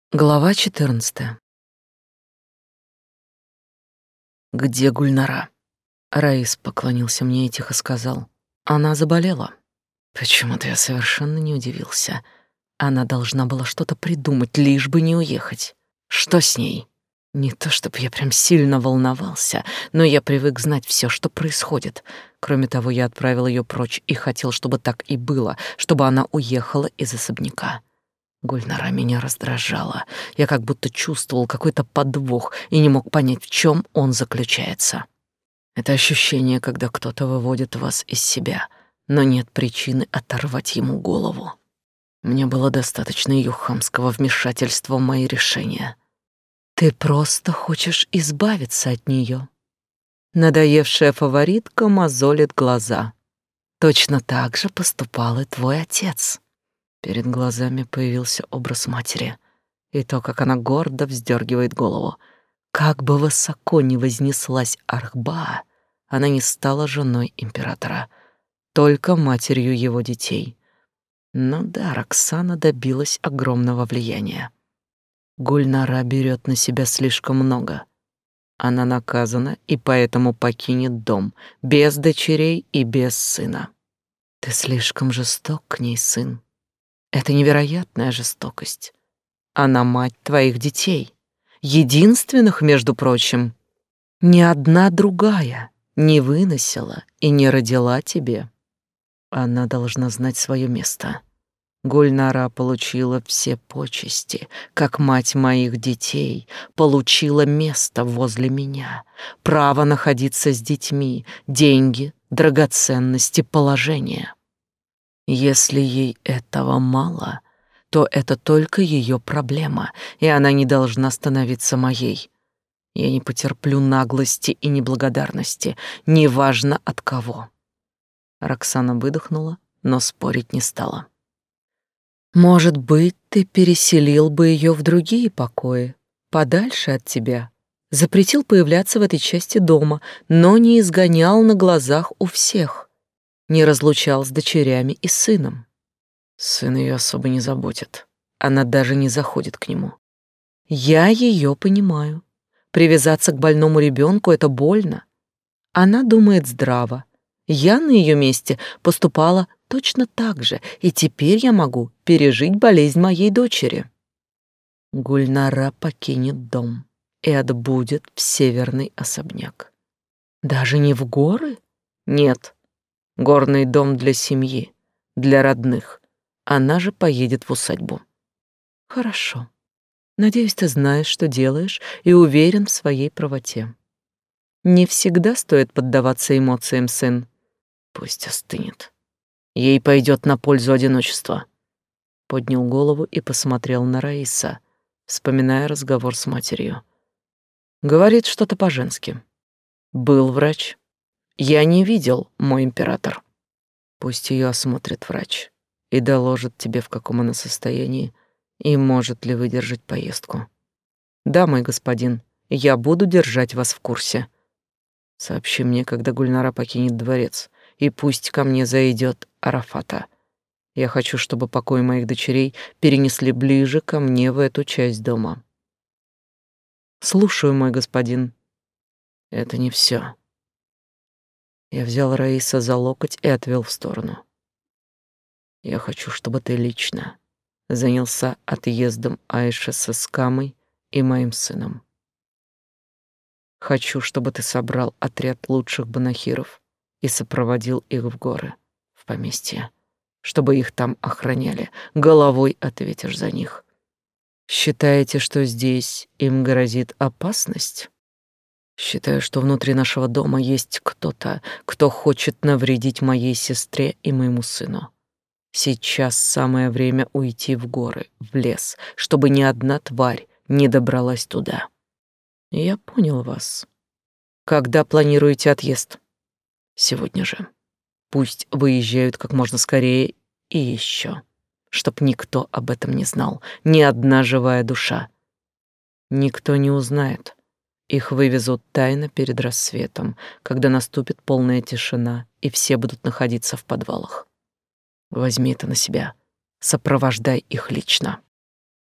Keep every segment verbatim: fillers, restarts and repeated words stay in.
Глава четырнадцатая. «Где Гульнара?» Раис поклонился мне и тихо сказал. «Она заболела». Почему-то я совершенно не удивился. Она должна была что-то придумать, лишь бы не уехать. Что с ней? Не то чтобы я прям сильно волновался, но я привык знать все, что происходит. Кроме того, я отправил ее прочь и хотел, чтобы так и было, чтобы она уехала из особняка. Гульнара меня раздражала. Я как будто чувствовал какой-то подвох и не мог понять, в чем он заключается. Это ощущение, когда кто-то выводит вас из себя, но нет причины оторвать ему голову. Мне было достаточно ее хамского вмешательства в мои решения. Ты просто хочешь избавиться от нее. Надоевшая фаворитка мозолит глаза. Точно так же поступал и твой отец. Перед глазами появился образ матери и то, как она гордо вздергивает голову. Как бы высоко ни вознеслась Архбаа, она не стала женой императора, только матерью его детей. Но да, Роксана добилась огромного влияния. Гульнара берет на себя слишком много. Она наказана и поэтому покинет дом, без дочерей и без сына. Ты слишком жесток к ней, сын. Это невероятная жестокость. Она мать твоих детей, единственных, между прочим. Ни одна другая не выносила и не родила тебе. Она должна знать свое место. Гульнара получила все почести, как мать моих детей, получила место возле меня, право находиться с детьми, деньги, драгоценности, положение. Если ей этого мало, то это только ее проблема, и она не должна становиться моей. Я не потерплю наглости и неблагодарности, неважно от кого. Роксана выдохнула, но спорить не стала. Может быть, ты переселил бы ее в другие покои, подальше от тебя, запретил появляться в этой части дома, но не изгонял на глазах у всех. Не разлучал с дочерями и сыном. Сын ее особо не заботит. Она даже не заходит к нему. Я ее понимаю. Привязаться к больному ребенку — это больно. Она думает здраво. Я на ее месте поступала точно так же, и теперь я могу пережить болезнь моей дочери. Гульнара покинет дом и отбудет в северный особняк. Даже не в горы? Нет. Горный дом для семьи, для родных. Она же поедет в усадьбу. Хорошо. Надеюсь, ты знаешь, что делаешь, и уверен в своей правоте. Не всегда стоит поддаваться эмоциям, сын. Пусть остынет. Ей пойдет на пользу одиночество. Поднял голову и посмотрел на Раиса, вспоминая разговор с матерью. Говорит что-то по-женски. Был врач. Я не видел, мой император. Пусть ее осмотрит врач и доложит тебе, в каком она состоянии и может ли выдержать поездку. Да, мой господин, я буду держать вас в курсе. Сообщи мне, когда Гульнара покинет дворец, и пусть ко мне зайдет Арафата. Я хочу, чтобы покой моих дочерей перенесли ближе ко мне в эту часть дома. Слушаю, мой господин. Это не все. Я взял Раиса за локоть и отвел в сторону. Я хочу, чтобы ты лично занялся отъездом Айши со Скамой и моим сыном. Хочу, чтобы ты собрал отряд лучших банахиров и сопроводил их в горы, в поместье, чтобы их там охраняли. Головой ответишь за них. Считаете, что здесь им грозит опасность? Считаю, что внутри нашего дома есть кто-то, кто хочет навредить моей сестре и моему сыну. Сейчас самое время уйти в горы, в лес, чтобы ни одна тварь не добралась туда. Я понял вас. Когда планируете отъезд? Сегодня же. Пусть выезжают как можно скорее и еще, чтоб никто об этом не знал, ни одна живая душа. Никто не узнает. Их вывезут тайно перед рассветом, когда наступит полная тишина, и все будут находиться в подвалах. Возьми это на себя. Сопровождай их лично.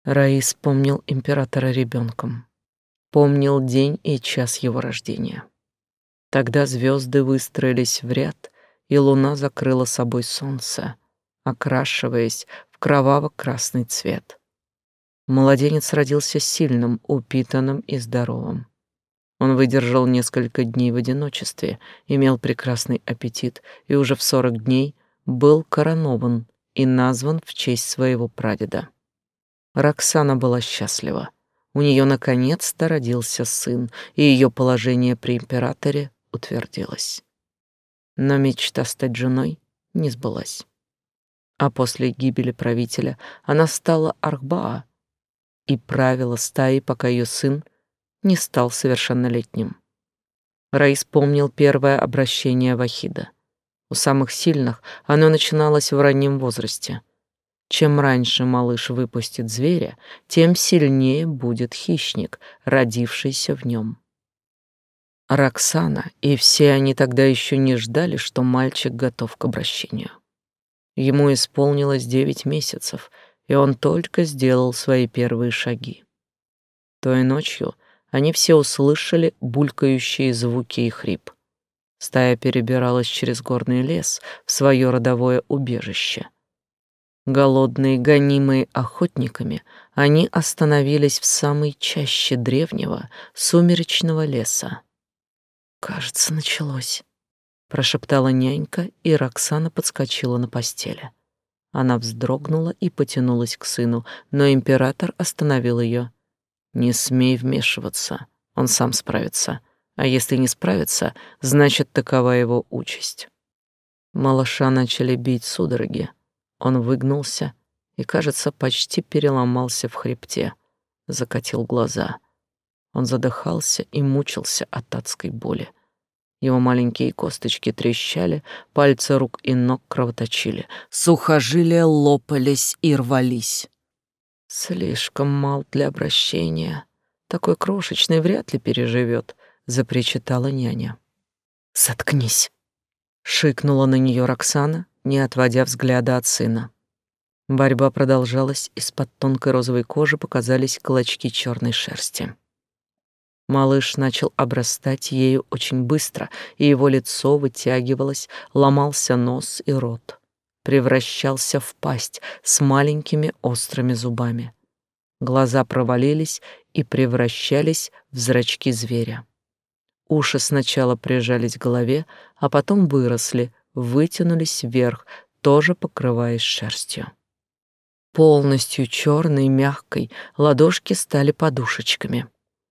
Раис помнил императора ребенком, помнил день и час его рождения. Тогда звезды выстроились в ряд, и луна закрыла собой солнце, окрашиваясь в кроваво-красный цвет. Младенец родился сильным, упитанным и здоровым. Он выдержал несколько дней в одиночестве, имел прекрасный аппетит и уже в сорок дней был коронован и назван в честь своего прадеда. Роксана была счастлива. У нее наконец-то родился сын, и ее положение при императоре утвердилось. Но мечта стать женой не сбылась. А после гибели правителя она стала Архбаа и правила стаей, пока ее сын не стал совершеннолетним. Раис помнил первое обращение Вахида. У самых сильных оно начиналось в раннем возрасте. Чем раньше малыш выпустит зверя, тем сильнее будет хищник, родившийся в нем. Роксана и все они тогда еще не ждали, что мальчик готов к обращению. Ему исполнилось девять месяцев, и он только сделал свои первые шаги. Той ночью они все услышали булькающие звуки и хрип. Стая перебиралась через горный лес в свое родовое убежище. Голодные, гонимые охотниками, они остановились в самой чаще древнего сумеречного леса. «Кажется, началось», — прошептала нянька, и Роксана подскочила на постели. Она вздрогнула и потянулась к сыну, но император остановил ее. «Не смей вмешиваться, он сам справится. А если не справится, значит, такова его участь». Малыша начали бить судороги. Он выгнулся и, кажется, почти переломался в хребте, закатил глаза. Он задыхался и мучился от адской боли. Его маленькие косточки трещали, пальцы рук и ног кровоточили, сухожилия лопались и рвались. «Слишком мал для обращения. Такой крошечный вряд ли переживет», — запричитала няня. «Заткнись», — шикнула на нее Роксана, не отводя взгляда от сына. Борьба продолжалась, из-под тонкой розовой кожи показались клочки черной шерсти. Малыш начал обрастать ею очень быстро, и его лицо вытягивалось, ломался нос и рот, превращался в пасть с маленькими острыми зубами. Глаза провалились и превращались в зрачки зверя. Уши сначала прижались к голове, а потом выросли, вытянулись вверх, тоже покрываясь шерстью. Полностью черной, мягкой, ладошки стали подушечками,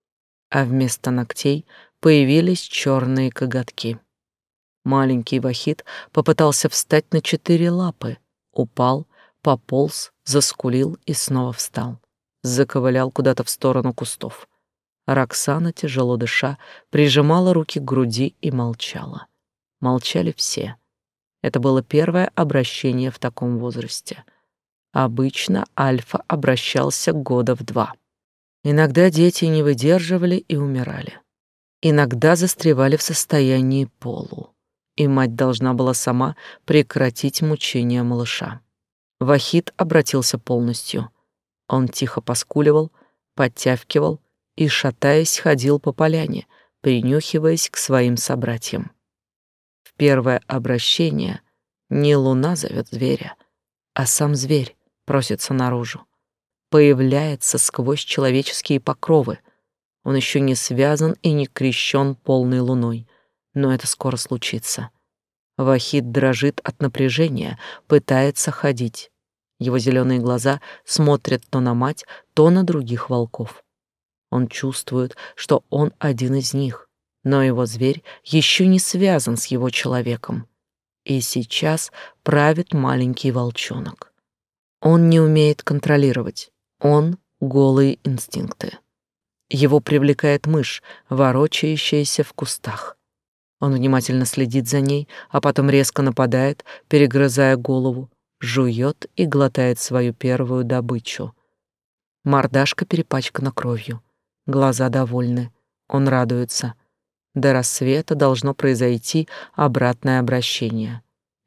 а вместо ногтей появились черные коготки. Маленький Вахид попытался встать на четыре лапы, упал, пополз, заскулил и снова встал, заковылял куда-то в сторону кустов. Роксана, тяжело дыша, прижимала руки к груди и молчала. Молчали все. Это было первое обращение в таком возрасте. Обычно Альфа обращался года в два. Иногда дети не выдерживали и умирали. Иногда застревали в состоянии полу, и мать должна была сама прекратить мучения малыша. Вахид обратился полностью. Он тихо поскуливал, подтявкивал и, шатаясь, ходил по поляне, принюхиваясь к своим собратьям. В первое обращение не луна зовет зверя, а сам зверь просится наружу, появляется сквозь человеческие покровы. Он еще не связан и не крещен полной луной, но это скоро случится. Вахид дрожит от напряжения, пытается ходить. Его зеленые глаза смотрят то на мать, то на других волков. Он чувствует, что он один из них, но его зверь еще не связан с его человеком. И сейчас правит маленький волчонок. Он не умеет контролировать. Он — голые инстинкты. Его привлекает мышь, ворочающаяся в кустах. Он внимательно следит за ней, а потом резко нападает, перегрызая голову, жует и глотает свою первую добычу. Мордашка перепачкана кровью, глаза довольны, он радуется. До рассвета должно произойти обратное обращение.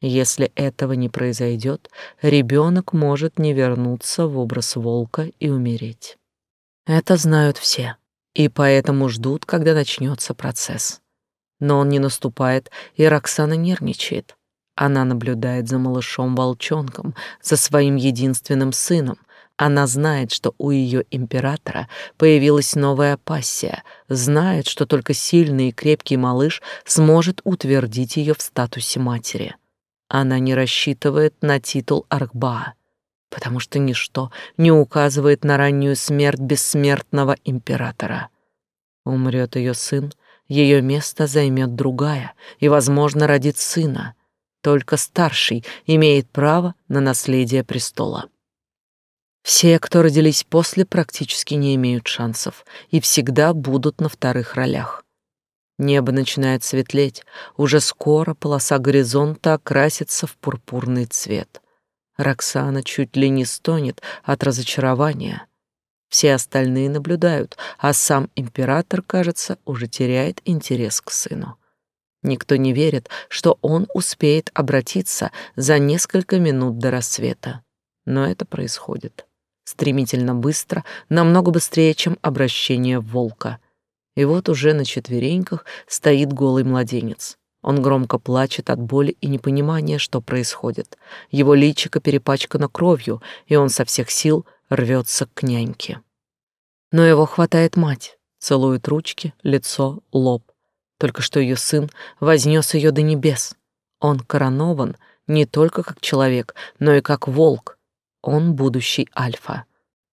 Если этого не произойдет, ребенок может не вернуться в образ волка и умереть. Это знают все, и поэтому ждут, когда начнется процесс. Но он не наступает, и Роксана нервничает. Она наблюдает за малышом-волчонком, за своим единственным сыном. Она знает, что у ее императора появилась новая пассия, знает, что только сильный и крепкий малыш сможет утвердить ее в статусе матери. Она не рассчитывает на титул Архбаа, потому что ничто не указывает на раннюю смерть бессмертного императора. Умрет ее сын, ее место займет другая и, возможно, родит сына. Только старший имеет право на наследие престола. Все, кто родились после, практически не имеют шансов и всегда будут на вторых ролях. Небо начинает светлеть, уже скоро полоса горизонта окрасится в пурпурный цвет. Роксана чуть ли не стонет от разочарования. Все остальные наблюдают, а сам император, кажется, уже теряет интерес к сыну. Никто не верит, что он успеет обратиться за несколько минут до рассвета. Но это происходит. Стремительно быстро, намного быстрее, чем обращение в волка. И вот уже на четвереньках стоит голый младенец. Он громко плачет от боли и непонимания, что происходит. Его личико перепачкано кровью, и он со всех сил рвется к няньке. Но его хватает мать, целует ручки, лицо, лоб. Только что ее сын вознес ее до небес. Он коронован не только как человек, но и как волк. Он будущий альфа.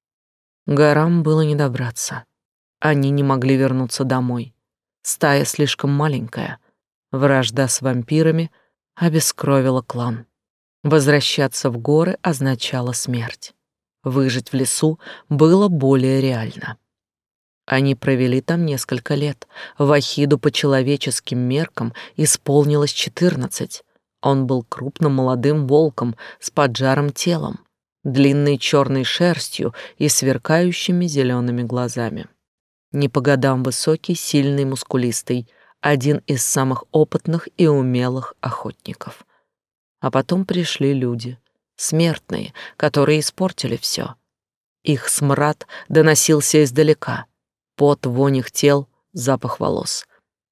Горам было не добраться. Они не могли вернуться домой. Стая слишком маленькая. Вражда с вампирами обескровила клан. Возвращаться в горы означало смерть. Выжить в лесу было более реально. Они провели там несколько лет. Вахиду по человеческим меркам исполнилось четырнадцать. Он был крупным молодым волком с поджарым телом, длинной черной шерстью и сверкающими зелеными глазами. Не по годам высокий, сильный, мускулистый, один из самых опытных и умелых охотников. А потом пришли люди, смертные, которые испортили все. Их смрад доносился издалека. Пот, вонь их тел, запах волос.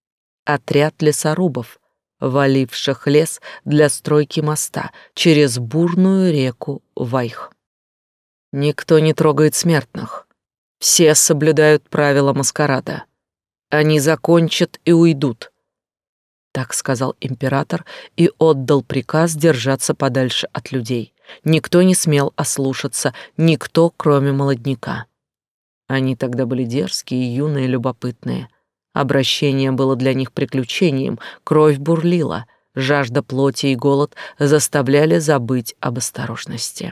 Отряд лесорубов, валивших лес для стройки моста через бурную реку Вайх. Никто не трогает смертных. Все соблюдают правила маскарада. Они закончат и уйдут. Так сказал император и отдал приказ держаться подальше от людей. Никто не смел ослушаться, никто, кроме молодняка. Они тогда были дерзкие, юные, любопытные. Обращение было для них приключением, кровь бурлила, жажда плоти и голод заставляли забыть об осторожности.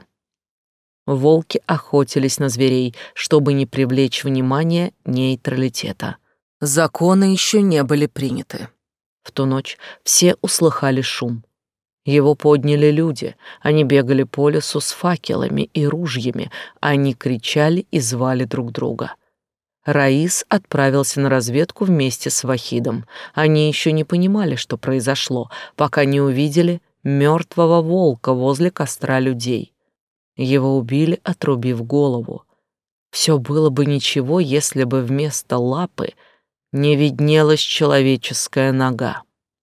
Волки охотились на зверей, чтобы не привлечь внимание нейтралитета. Законы еще не были приняты. В ту ночь все услыхали шум. Его подняли люди, они бегали по лесу с факелами и ружьями, они кричали и звали друг друга. Раис отправился на разведку вместе с Вахидом. Они еще не понимали, что произошло, пока не увидели мертвого волка возле костра людей. Его убили, отрубив голову. Все было бы ничего, если бы вместо лапы не виднелась человеческая нога.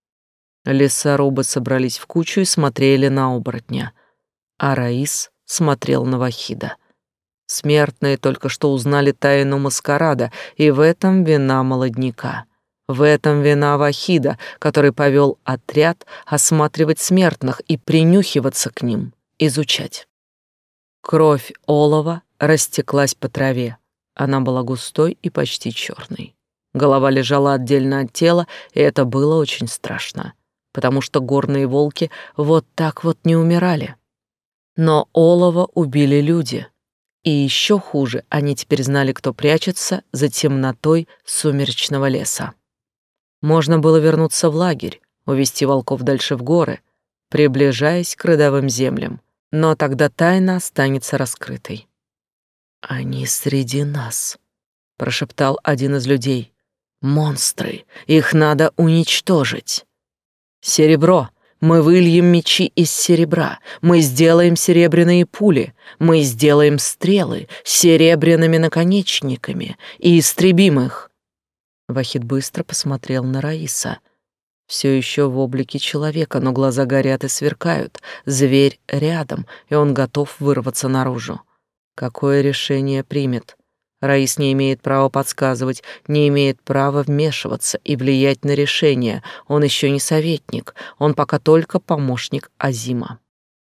Лесорубы собрались в кучу и смотрели на оборотня, а Раис смотрел на Вахида. Смертные только что узнали тайну маскарада, и в этом вина молодняка. В этом вина Вахида, который повел отряд осматривать смертных и принюхиваться к ним, изучать. Кровь олова растеклась по траве. Она была густой и почти черной. Голова лежала отдельно от тела, и это было очень страшно, потому что горные волки вот так вот не умирали. Но олова убили люди. И еще хуже, они теперь знали, кто прячется за темнотой сумеречного леса. Можно было вернуться в лагерь, увести волков дальше в горы, приближаясь к родовым землям, но тогда тайна останется раскрытой. «Они среди нас», — прошептал один из людей. «Монстры, их надо уничтожить». «Серебро, Мы выльем мечи из серебра, мы сделаем серебряные пули, мы сделаем стрелы с серебряными наконечниками и истребим их». Вахид быстро посмотрел на Раиса. Все еще в облике человека, но глаза горят и сверкают. Зверь рядом, и он готов вырваться наружу. Какое решение примет? Раис не имеет права подсказывать, не имеет права вмешиваться и влиять на решение. Он еще не советник, он пока только помощник Азима.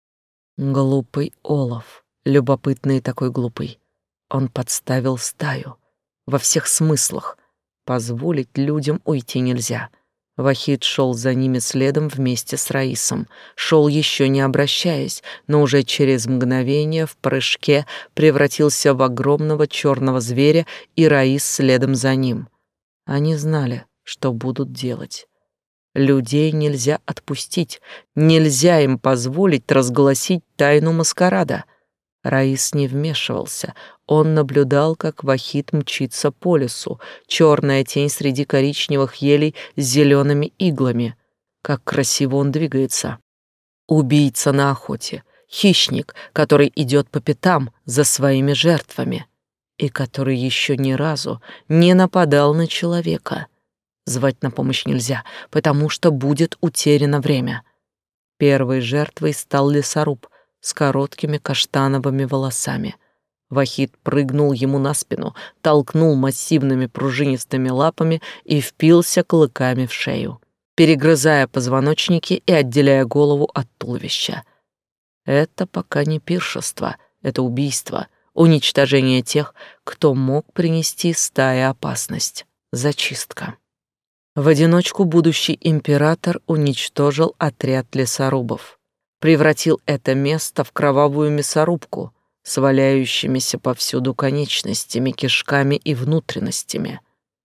Глупый Олаф, любопытный такой глупый. Он подставил стаю. Во всех смыслах. Позволить людям уйти нельзя. Вахид шел за ними следом вместе с Раисом. Шел еще не обращаясь, но уже через мгновение в прыжке превратился в огромного черного зверя, и Раис следом за ним. Они знали, что будут делать. Людей нельзя отпустить, нельзя им позволить разгласить тайну маскарада. Раис не вмешивался. Он наблюдал, как Вахид мчится по лесу, черная тень среди коричневых елей с зелеными иглами. Как красиво он двигается. Убийца на охоте, хищник, который идет по пятам за своими жертвами и который еще ни разу не нападал на человека. Звать на помощь нельзя, потому что будет утеряно время. Первой жертвой стал лесоруб с короткими каштановыми волосами. Вахид прыгнул ему на спину, толкнул массивными пружинистыми лапами и впился клыками в шею, перегрызая позвоночники и отделяя голову от туловища. Это пока не пиршество, это убийство, уничтожение тех, кто мог принести стае опасность, зачистка. В одиночку будущий император уничтожил отряд лесорубов, превратил это место в кровавую мясорубку с валяющимися повсюду конечностями, кишками и внутренностями.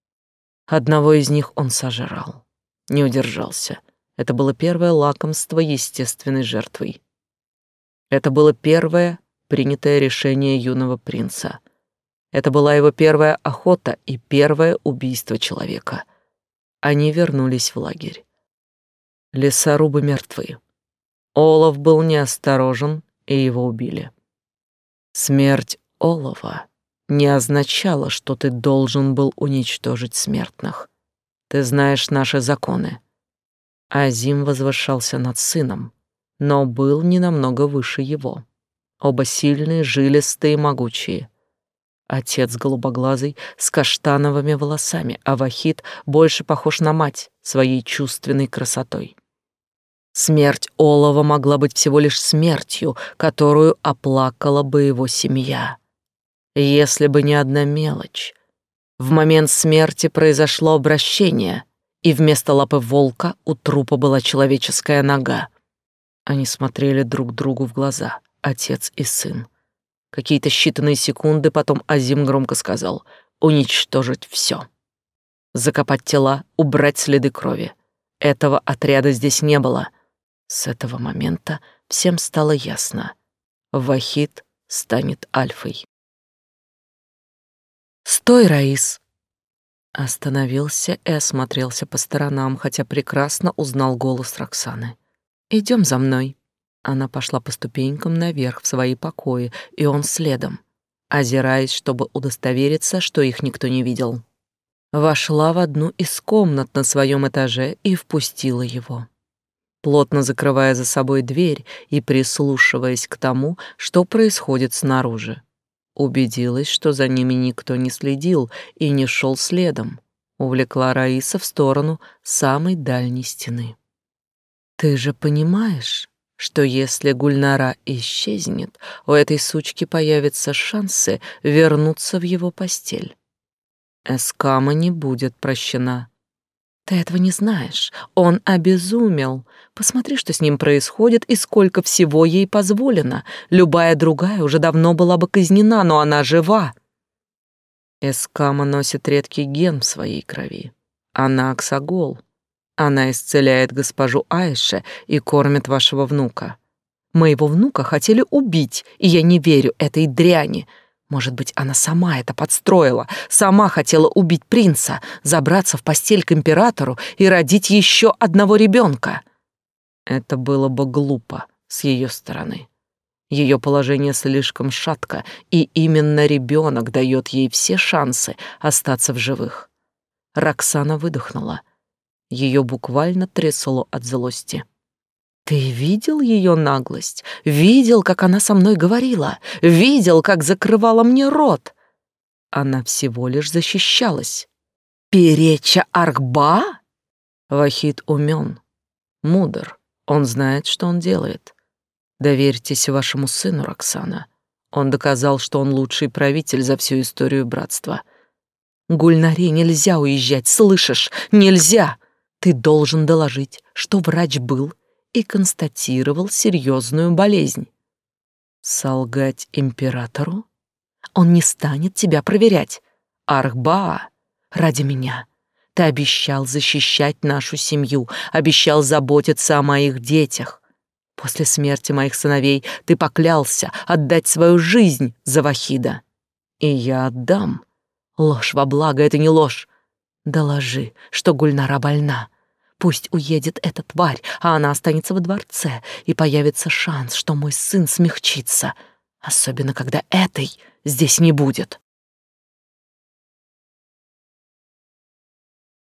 Одного из них он сожрал, не удержался. Это было первое лакомство естественной жертвой. Это было первое принятое решение юного принца. Это была его первая охота и первое убийство человека. Они вернулись в лагерь. Лесорубы мертвы. Олаф был неосторожен, и его убили. Смерть Олафа не означала, что ты должен был уничтожить смертных. Ты знаешь наши законы. Азим возвышался над сыном, но был не намного выше его. Оба сильные, жилистые и могучие. Отец голубоглазый, с каштановыми волосами, а Вахид больше похож на мать своей чувственной красотой. Смерть Олова могла быть всего лишь смертью, которую оплакала бы его семья. Если бы не одна мелочь. В момент смерти произошло обращение, и вместо лапы волка у трупа была человеческая нога. Они смотрели друг другу в глаза, отец и сын. Какие-то считанные секунды потом Азим громко сказал: «Уничтожить все. Закопать тела, убрать следы крови. Этого отряда здесь не было». С этого момента всем стало ясно: Вахид станет альфой. «Стой, Раис!» Остановился и осмотрелся по сторонам, хотя прекрасно узнал голос Роксаны. «Идем за мной». Она пошла по ступенькам наверх в свои покои, и он следом, озираясь, чтобы удостовериться, что их никто не видел. Вошла в одну из комнат на своем этаже и впустила его, плотно закрывая за собой дверь и прислушиваясь к тому, что происходит снаружи. Убедилась, что за ними никто не следил и не шел следом. Увлекла Раиса в сторону самой дальней стены. «Ты же понимаешь, что если Гульнара исчезнет, у этой сучки появятся шансы вернуться в его постель. Эскама не будет прощена. Ты этого не знаешь. Он обезумел. Посмотри, что с ним происходит и сколько всего ей позволено. Любая другая уже давно была бы казнена, но она жива. Эскама носит редкий ген в своей крови. Она Аксагол. Она исцеляет госпожу Айше и кормит вашего внука. Моего внука хотели убить, и я не верю этой дряни. Может быть, она сама это подстроила, сама хотела убить принца, забраться в постель к императору и родить еще одного ребенка. Это было бы глупо с ее стороны. Ее положение слишком шатко, и именно ребенок дает ей все шансы остаться в живых. Роксана выдохнула. Ее буквально трясло от злости. Ты видел ее наглость? Видел, как она со мной говорила? Видел, как закрывала мне рот? Она всего лишь защищалась. Переча Архба? Вахид умен, мудр. Он знает, что он делает. Доверьтесь вашему сыну, Роксана. Он доказал, что он лучший правитель за всю историю братства. Гульнаре нельзя уезжать, слышишь? Нельзя! Ты должен доложить, что врач был и констатировал серьезную болезнь. Солгать императору? Он не станет тебя проверять. Архбаа, ради меня. Ты обещал защищать нашу семью, обещал заботиться о моих детях. После смерти моих сыновей ты поклялся отдать свою жизнь за Вахида. И я отдам. Ложь во благо — это не ложь. Доложи, что Гульнара больна. Пусть уедет эта тварь, а она останется во дворце, и появится шанс, что мой сын смягчится, особенно когда этой здесь не будет.